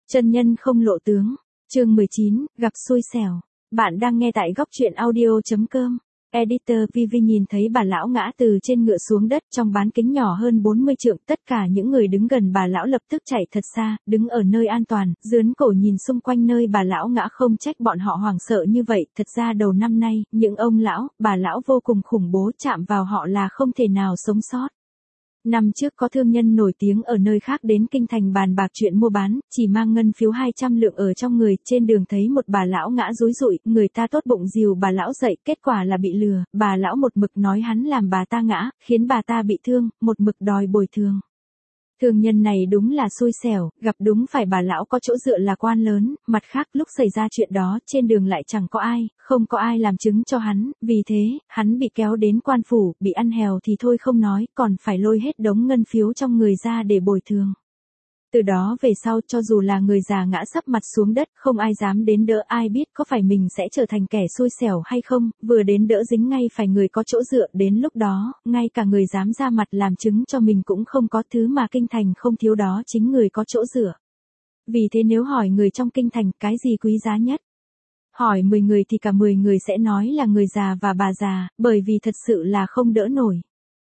Chân nhân không lộ tướng. Chương 19, gặp xui xẻo. Bạn đang nghe tại góc truyện audio.com. Editor VV nhìn thấy bà lão ngã từ trên ngựa xuống đất trong bán kính nhỏ hơn 40 trượng, tất cả những người đứng gần bà lão lập tức chạy thật xa, đứng ở nơi an toàn, dướn cổ nhìn xung quanh nơi bà lão ngã, không trách bọn họ hoảng sợ như vậy. Thật ra đầu năm nay, những ông lão, bà lão vô cùng khủng bố, chạm vào họ là không thể nào sống sót. Năm trước có thương nhân nổi tiếng ở nơi khác đến kinh thành bàn bạc chuyện mua bán, chỉ mang ngân phiếu 200 lượng ở trong người, trên đường thấy một bà lão ngã rúi rụi, người ta tốt bụng dìu bà lão dậy, kết quả là bị lừa, bà lão một mực nói hắn làm bà ta ngã, khiến bà ta bị thương, một mực đòi bồi thường. Thương nhân này đúng là xui xẻo, gặp đúng phải bà lão có chỗ dựa là quan lớn, mặt khác lúc xảy ra chuyện đó trên đường lại chẳng có ai, không có ai làm chứng cho hắn, vì thế, hắn bị kéo đến quan phủ, bị ăn hèo thì thôi không nói, còn phải lôi hết đống ngân phiếu trong người ra để bồi thường. Từ đó về sau cho dù là người già ngã sấp mặt xuống đất, không ai dám đến đỡ, ai biết có phải mình sẽ trở thành kẻ xui xẻo hay không, vừa đến đỡ dính ngay phải người có chỗ dựa, đến lúc đó, ngay cả người dám ra mặt làm chứng cho mình cũng không có, thứ mà kinh thành không thiếu đó chính người có chỗ dựa. Vì thế nếu hỏi người trong kinh thành cái gì quý giá nhất? Hỏi 10 người thì cả 10 người sẽ nói là người già và bà già, bởi vì thật sự là không đỡ nổi.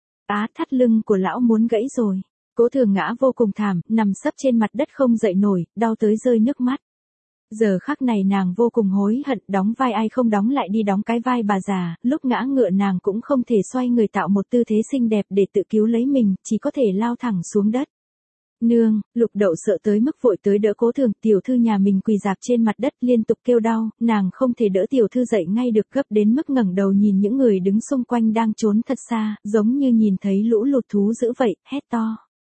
Thắt lưng của lão muốn gãy rồi. Cố Thường ngã vô cùng thảm, nằm sấp trên mặt đất không dậy nổi, đau tới rơi nước mắt. Giờ khắc này nàng vô cùng hối hận, đóng vai ai không đóng lại đi đóng cái vai bà già, lúc ngã ngựa nàng cũng không thể xoay người tạo một tư thế xinh đẹp để tự cứu lấy mình, chỉ có thể lao thẳng xuống đất. Nương, Lục Đậu sợ tới mức vội tới đỡ Cố Thường, tiểu thư nhà mình quỳ rạp trên mặt đất liên tục kêu đau, nàng không thể đỡ tiểu thư dậy ngay được, gấp đến mức ngẩng đầu nhìn những người đứng xung quanh đang trốn thật xa, giống như nhìn thấy lũ lụt thú dữ vậy, hét to.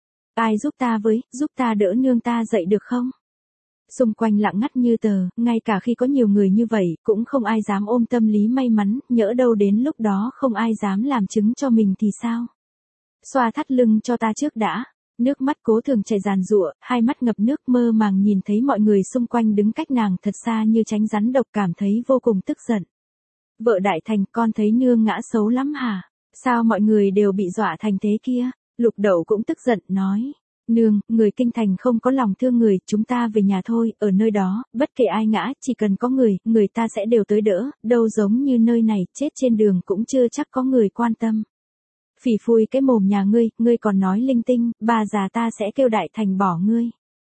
Ai giúp ta với, giúp ta đỡ nương ta dậy được không? Xung quanh lặng ngắt như tờ, ngay cả khi có nhiều người như vậy, cũng không ai dám ôm tâm lý may mắn, nhỡ đâu đến lúc đó không ai dám làm chứng cho mình thì sao? Xoa thắt lưng cho ta trước đã. Nước mắt Cố Thường chảy ràn rụa, hai mắt ngập nước, mơ màng nhìn thấy mọi người xung quanh đứng cách nàng thật xa như tránh rắn độc, cảm thấy vô cùng tức giận. Vợ Đại Thành, con thấy nương ngã xấu lắm hả? Sao mọi người đều bị dọa thành thế kia? Lục Đậu cũng tức giận, nói. Nương, người kinh thành không có lòng thương người, chúng ta về nhà thôi, ở nơi đó, bất kể ai ngã, chỉ cần có người ta sẽ đều tới đỡ, đâu giống như nơi này, chết trên đường cũng chưa chắc có người quan tâm. Phỉ phui cái mồm nhà ngươi còn nói linh tinh, bà già ta sẽ kêu Đại Thành bỏ ngươi.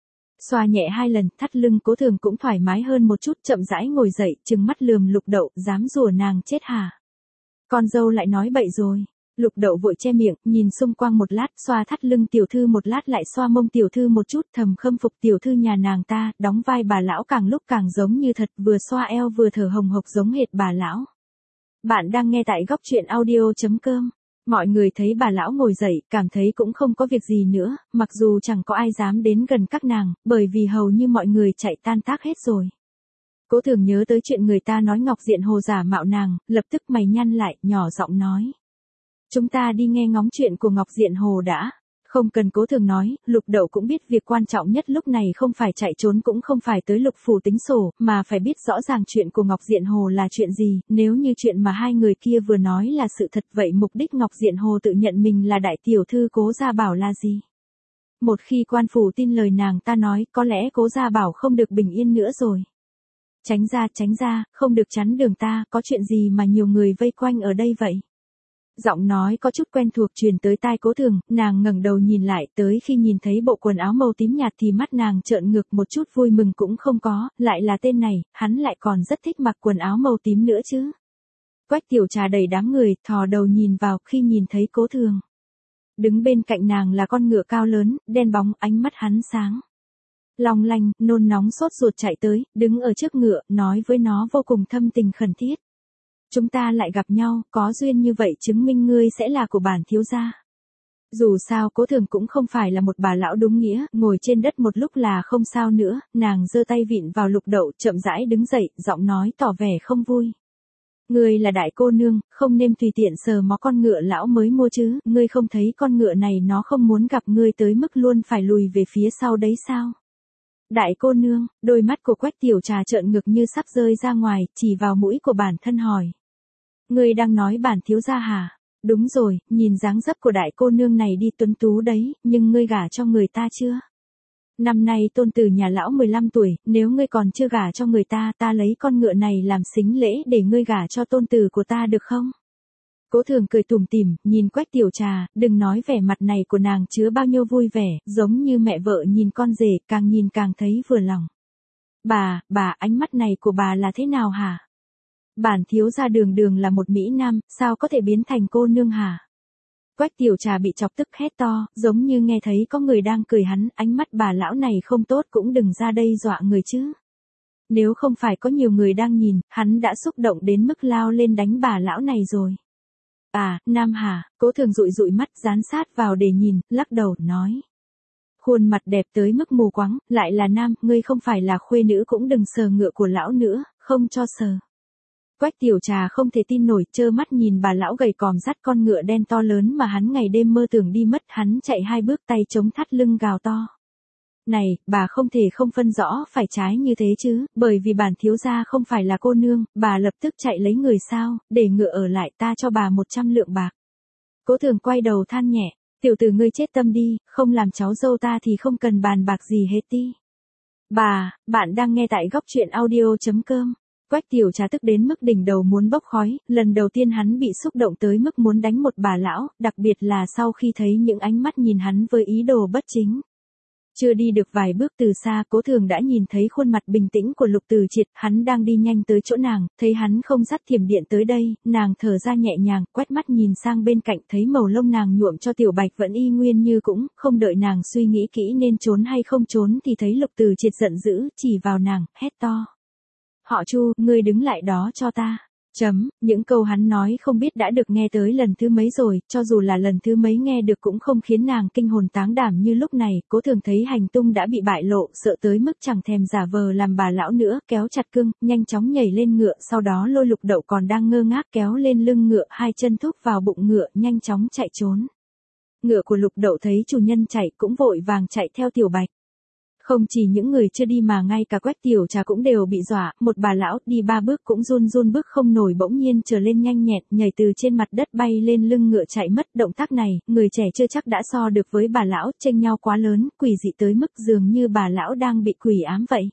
Xoa nhẹ 2 lần, thắt lưng Cố Thường cũng thoải mái hơn một chút, chậm rãi ngồi dậy, trừng mắt lườm Lục Đậu, dám rủa nàng chết hả? Con dâu lại nói bậy rồi. Lục Đậu vội che miệng, nhìn xung quanh một lát, xoa thắt lưng tiểu thư một lát, lại xoa mông tiểu thư một chút, thầm khâm phục tiểu thư nhà nàng ta, đóng vai bà lão càng lúc càng giống như thật, vừa xoa eo vừa thở hồng hộc giống hệt bà lão. Bạn đang nghe tại góc truyện audio.com. Mọi người thấy bà lão ngồi dậy, cảm thấy cũng không có việc gì nữa, mặc dù chẳng có ai dám đến gần các nàng, bởi vì hầu như mọi người chạy tan tác hết rồi. Cố Thường nhớ tới chuyện người ta nói Ngọc Diện Hồ giả mạo nàng, lập tức mày nhăn lại, nhỏ giọng nói. Chúng ta đi nghe ngóng chuyện của Ngọc Diện Hồ đã. Không cần Cố Thường nói, Lục Đậu cũng biết việc quan trọng nhất lúc này không phải chạy trốn, cũng không phải tới Lục phủ tính sổ, mà phải biết rõ ràng chuyện của Ngọc Diện Hồ là chuyện gì, nếu như chuyện mà hai người kia vừa nói là sự thật, vậy mục đích Ngọc Diện Hồ tự nhận mình là đại tiểu thư Cố Gia Bảo là gì? Một khi quan phủ tin lời nàng ta nói, có lẽ Cố Gia Bảo không được bình yên nữa rồi. Tránh ra, không được chắn đường ta, có chuyện gì mà nhiều người vây quanh ở đây vậy? Giọng nói có chút quen thuộc truyền tới tai Cố Thường, nàng ngẩng đầu nhìn lại, tới khi nhìn thấy bộ quần áo màu tím nhạt thì mắt nàng trợn ngược, một chút vui mừng cũng không có, lại là tên này, hắn lại còn rất thích mặc quần áo màu tím nữa chứ. Quách Tiểu Trà đầy đám người, thò đầu nhìn vào, khi nhìn thấy Cố Thường. Đứng bên cạnh nàng là con ngựa cao lớn, đen bóng, ánh mắt hắn sáng. Long lanh, nôn nóng sốt ruột chạy tới, đứng ở trước ngựa, nói với nó vô cùng thâm tình khẩn thiết. Chúng ta lại gặp nhau, có duyên như vậy chứng minh ngươi sẽ là của bản thiếu gia. Dù sao Cố Thường cũng không phải là một bà lão đúng nghĩa, ngồi trên đất một lúc là không sao nữa, nàng giơ tay vịn vào Lục Đậu, chậm rãi đứng dậy, giọng nói tỏ vẻ không vui. Ngươi là đại cô nương, không nên tùy tiện sờ mó con ngựa lão mới mua chứ, ngươi không thấy con ngựa này nó không muốn gặp ngươi tới mức luôn phải lùi về phía sau đấy sao? Đại cô nương, đôi mắt của Quách Tiểu Trà trợn ngược như sắp rơi ra ngoài, chỉ vào mũi của bản thân hỏi. Ngươi đang nói bản thiếu gia hả? Đúng rồi, nhìn dáng dấp của đại cô nương này đi tuấn tú đấy, nhưng ngươi gả cho người ta chưa? Năm nay tôn tử nhà lão 15 tuổi, nếu ngươi còn chưa gả cho người ta, ta lấy con ngựa này làm sính lễ để ngươi gả cho tôn tử của ta được không? Cố Thường cười tủm tỉm, nhìn Quách Tiểu Trà, đừng nói vẻ mặt này của nàng chứa bao nhiêu vui vẻ, giống như mẹ vợ nhìn con rể, càng nhìn càng thấy vừa lòng. Bà, ánh mắt này của bà là thế nào hả? Bản thiếu gia đường đường là một mỹ nam, sao có thể biến thành cô nương hả? Quách Tiểu Trà bị chọc tức hét to, giống như nghe thấy có người đang cười hắn, ánh mắt bà lão này không tốt cũng đừng ra đây dọa người chứ. Nếu không phải có nhiều người đang nhìn, hắn đã xúc động đến mức lao lên đánh bà lão này rồi. Nam hả? Cố Thường dụi dụi mắt dán sát vào để nhìn, lắc đầu, nói. Khuôn mặt đẹp tới mức mù quáng, lại là nam, ngươi không phải là khuê nữ cũng đừng sờ ngựa của lão nữa, không cho sờ. Quách Tiểu Trà không thể tin nổi, trơ mắt nhìn bà lão gầy còm dắt con ngựa đen to lớn mà hắn ngày đêm mơ tưởng đi mất, hắn chạy 2 bước tay chống thắt lưng gào to. Này, bà không thể không phân rõ phải trái như thế chứ, bởi vì bản thiếu gia không phải là cô nương, bà lập tức chạy lấy người sao, để ngựa ở lại ta cho bà 100 lượng bạc. Cố Thường quay đầu than nhẹ, tiểu tử ngươi chết tâm đi, không làm cháu dâu ta thì không cần bàn bạc gì hết đi. Bạn đang nghe tại góc truyện audio.com. Quách Tiểu Trà tức đến mức đỉnh đầu muốn bốc khói, lần đầu tiên hắn bị xúc động tới mức muốn đánh một bà lão, đặc biệt là sau khi thấy những ánh mắt nhìn hắn với ý đồ bất chính. Chưa đi được vài bước từ xa, Cố Thường đã nhìn thấy khuôn mặt bình tĩnh của Lục Từ Triệt, hắn đang đi nhanh tới chỗ nàng, thấy hắn không dắt thiểm điện tới đây, nàng thở ra nhẹ nhàng, quét mắt nhìn sang bên cạnh thấy màu lông nàng nhuộm cho Tiểu Bạch vẫn y nguyên như cũ, không đợi nàng suy nghĩ kỹ nên trốn hay không trốn thì thấy Lục Từ Triệt giận dữ, chỉ vào nàng, hét to. Họ Chu, ngươi đứng lại đó cho ta. Những câu hắn nói không biết đã được nghe tới lần thứ mấy rồi, cho dù là lần thứ mấy nghe được cũng không khiến nàng kinh hồn táng đảm như lúc này, Cố Thường thấy hành tung đã bị bại lộ, sợ tới mức chẳng thèm giả vờ làm bà lão nữa, kéo chặt cương, nhanh chóng nhảy lên ngựa, sau đó lôi Lục Đậu còn đang ngơ ngác kéo lên lưng ngựa, 2 chân thúc vào bụng ngựa, nhanh chóng chạy trốn. Ngựa của Lục Đậu thấy chủ nhân chạy cũng vội vàng chạy theo Tiểu Bạch. Không chỉ những người chưa đi mà ngay cả Quách Tiểu Trà cũng đều bị dọa, một bà lão đi 3 bước cũng run bước không nổi bỗng nhiên trở lên nhanh nhẹn, nhảy từ trên mặt đất bay lên lưng ngựa chạy mất. Động tác này, người trẻ chưa chắc đã so được với bà lão, chênh nhau quá lớn, quỷ dị tới mức dường như bà lão đang bị quỷ ám vậy.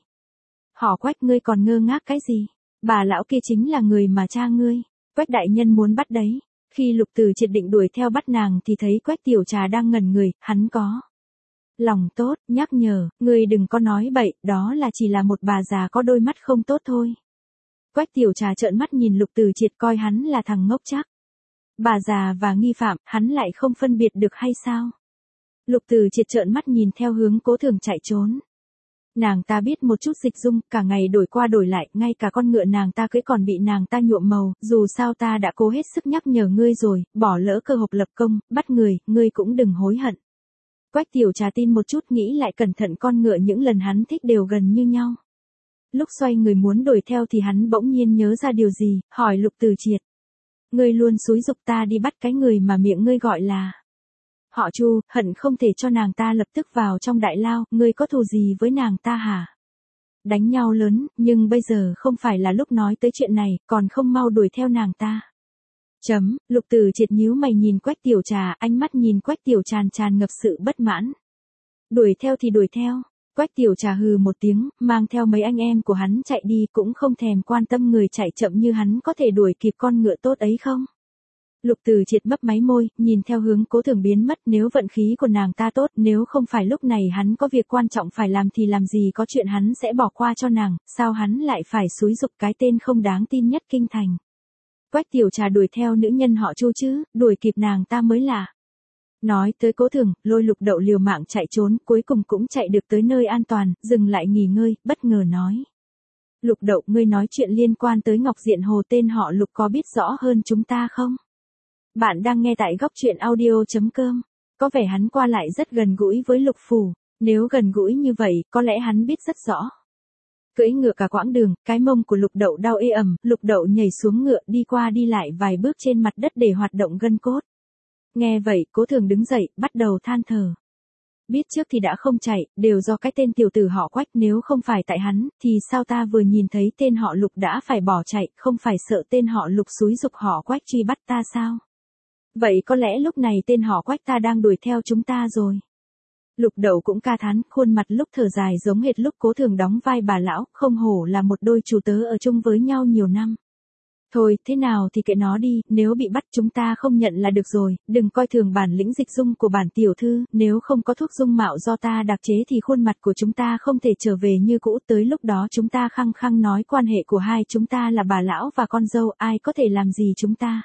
Họ Quách, ngươi còn ngơ ngác cái gì? Bà lão kia chính là người mà cha ngươi, Quách đại nhân muốn bắt đấy. Khi Lục Từ Triệt định đuổi theo bắt nàng thì thấy Quách Tiểu Trà đang ngẩn người, hắn có lòng tốt, nhắc nhở, ngươi đừng có nói bậy, đó là chỉ là một bà già có đôi mắt không tốt thôi. Quách Tiểu Trà trợn mắt nhìn Lục Từ Triệt coi hắn là thằng ngốc chắc. Bà già và nghi phạm, hắn lại không phân biệt được hay sao? Lục Từ Triệt trợn mắt nhìn theo hướng Cố Thường chạy trốn. Nàng ta biết một chút dịch dung, cả ngày đổi qua đổi lại, ngay cả con ngựa nàng ta cưỡi còn bị nàng ta nhuộm màu, dù sao ta đã cố hết sức nhắc nhở ngươi rồi, bỏ lỡ cơ hội lập công, bắt người, ngươi cũng đừng hối hận. Quách Tiểu Trà tin một chút nghĩ lại cẩn thận con ngựa những lần hắn thích đều gần như nhau. Lúc xoay người muốn đuổi theo thì hắn bỗng nhiên nhớ ra điều gì, hỏi Lục Từ Triệt. Ngươi luôn xúi giục ta đi bắt cái người mà miệng ngươi gọi là họ Chu, hận không thể cho nàng ta lập tức vào trong đại lao, ngươi có thù gì với nàng ta hả? Đánh nhau lớn, nhưng bây giờ không phải là lúc nói tới chuyện này, còn không mau đuổi theo nàng ta. Lục Từ Triệt nhíu mày nhìn Quách Tiểu Trà, ánh mắt nhìn Quách Tiểu tràn ngập sự bất mãn. Đuổi theo thì đuổi theo. Quách Tiểu Trà hừ một tiếng, mang theo mấy anh em của hắn chạy đi cũng không thèm quan tâm người chạy chậm như hắn có thể đuổi kịp con ngựa tốt ấy không. Lục Từ Triệt mấp máy môi, nhìn theo hướng Cố Thường biến mất, nếu vận khí của nàng ta tốt, nếu không phải lúc này hắn có việc quan trọng phải làm thì làm gì có chuyện hắn sẽ bỏ qua cho nàng, sao hắn lại phải xúi giục cái tên không đáng tin nhất kinh thành. Quách Tiểu Trà đuổi theo nữ nhân họ Chu chứ, đuổi kịp nàng ta mới lạ. Nói tới Cố Thường, lôi Lục Đậu liều mạng chạy trốn, cuối cùng cũng chạy được tới nơi an toàn, dừng lại nghỉ ngơi, bất ngờ nói. Lục Đậu, ngươi nói chuyện liên quan tới Ngọc Diện Hồ tên họ Lục có biết rõ hơn chúng ta không? Bạn đang nghe tại góc truyện audio.com. Có vẻ hắn qua lại rất gần gũi với Lục Phủ, nếu gần gũi như vậy, có lẽ hắn biết rất rõ. Cưỡi ngựa cả quãng đường, cái mông của Lục Đậu đau ê ẩm, Lục Đậu nhảy xuống ngựa đi qua đi lại vài bước trên mặt đất để hoạt động gân cốt. Nghe vậy, Cố Thường đứng dậy, bắt đầu than thở. Biết trước thì đã không chạy, đều do cái tên tiểu tử họ Quách, nếu không phải tại hắn, thì sao ta vừa nhìn thấy tên họ Lục đã phải bỏ chạy, không phải sợ tên họ Lục xúi giục họ Quách truy bắt ta sao? Vậy có lẽ lúc này tên họ Quách ta đang đuổi theo chúng ta rồi. Lục Đậu cũng ca thán, khuôn mặt lúc thở dài giống hệt lúc Cố Thường đóng vai bà lão, không hổ là một đôi chủ tớ ở chung với nhau nhiều năm. Thôi, thế nào thì kệ nó đi, nếu bị bắt chúng ta không nhận là được rồi, đừng coi thường bản lĩnh dịch dung của bản tiểu thư, nếu không có thuốc dung mạo do ta đặc chế thì khuôn mặt của chúng ta không thể trở về như cũ, tới lúc đó chúng ta khăng khăng nói quan hệ của hai chúng ta là bà lão và con dâu, ai có thể làm gì chúng ta.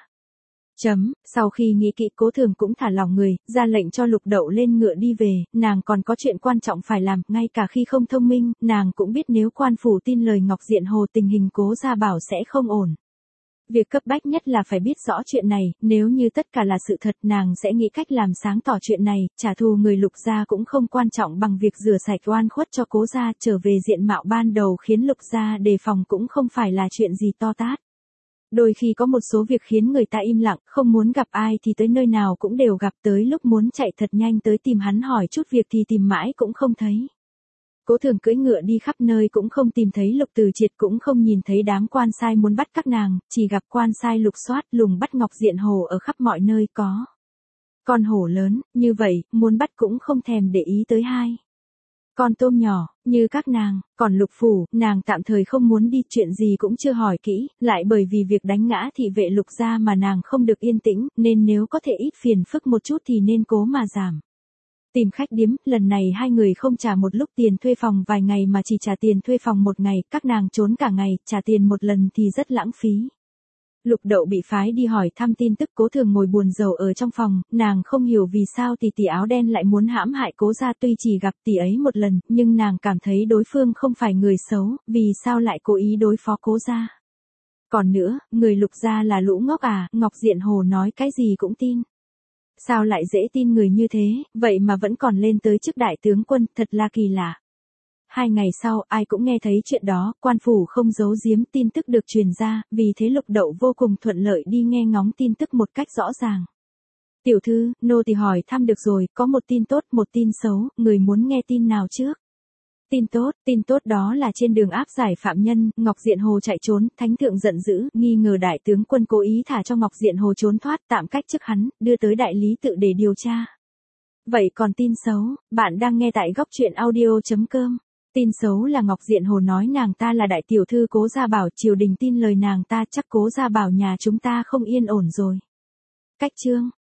Sau khi nghĩ kỹ Cố Thường cũng thả lỏng người, ra lệnh cho Lục Đậu lên ngựa đi về, nàng còn có chuyện quan trọng phải làm, ngay cả khi không thông minh, nàng cũng biết nếu quan phủ tin lời Ngọc Diện Hồ tình hình Cố Gia Bảo sẽ không ổn. Việc cấp bách nhất là phải biết rõ chuyện này, nếu như tất cả là sự thật nàng sẽ nghĩ cách làm sáng tỏ chuyện này, trả thù người Lục gia cũng không quan trọng bằng việc rửa sạch oan khuất cho Cố gia, trở về diện mạo ban đầu khiến Lục gia đề phòng cũng không phải là chuyện gì to tát. Đôi khi có một số việc khiến người ta im lặng, không muốn gặp ai thì tới nơi nào cũng đều gặp, tới lúc muốn chạy thật nhanh tới tìm hắn hỏi chút việc thì tìm mãi cũng không thấy. Cố Thường cưỡi ngựa đi khắp nơi cũng không tìm thấy Lục Từ Triệt, cũng không nhìn thấy đám quan sai muốn bắt các nàng, chỉ gặp quan sai lục soát lùng bắt Ngọc Diện Hồ ở khắp mọi nơi có. Con hổ lớn, như vậy, muốn bắt cũng không thèm để ý tới hai. Con tôm nhỏ, như các nàng, còn Lục Phủ, nàng tạm thời không muốn đi, chuyện gì cũng chưa hỏi kỹ, lại bởi vì việc đánh ngã thị vệ Lục gia mà nàng không được yên tĩnh, nên nếu có thể ít phiền phức một chút thì nên cố mà giảm. Tìm khách điếm, lần này hai người không trả một lúc tiền thuê phòng vài ngày mà chỉ trả tiền thuê phòng một ngày, các nàng trốn cả ngày, trả tiền một lần thì rất lãng phí. Lục Đậu bị phái đi hỏi thăm tin tức, Cố Thường ngồi buồn rầu ở trong phòng, nàng không hiểu vì sao tỷ áo đen lại muốn hãm hại Cố gia, tuy chỉ gặp tỷ ấy một lần, nhưng nàng cảm thấy đối phương không phải người xấu, vì sao lại cố ý đối phó Cố gia. Còn nữa, người Lục gia là lũ ngốc à, Ngọc Diện Hồ nói cái gì cũng tin. Sao lại dễ tin người như thế, vậy mà vẫn còn lên tới chức đại tướng quân, thật là kỳ lạ. 2 ngày sau, ai cũng nghe thấy chuyện đó, quan phủ không giấu giếm, tin tức được truyền ra, vì thế Lục Đậu vô cùng thuận lợi đi nghe ngóng tin tức một cách rõ ràng. Tiểu thư, nô tỳ hỏi thăm được rồi, có một tin tốt, một tin xấu, người muốn nghe tin nào trước? Tin tốt đó là trên đường áp giải phạm nhân, Ngọc Diện Hồ chạy trốn, thánh thượng giận dữ, nghi ngờ đại tướng quân cố ý thả cho Ngọc Diện Hồ trốn thoát, tạm cách chức hắn, đưa tới đại lý tự để điều tra. Vậy còn tin xấu, bạn đang nghe tại góc truyện audio.com. Tin xấu là Ngọc Diện Hồ nói nàng ta là đại tiểu thư Cố Gia Bảo, triều đình tin lời nàng ta, chắc Cố Gia Bảo nhà chúng ta không yên ổn rồi. Cách chương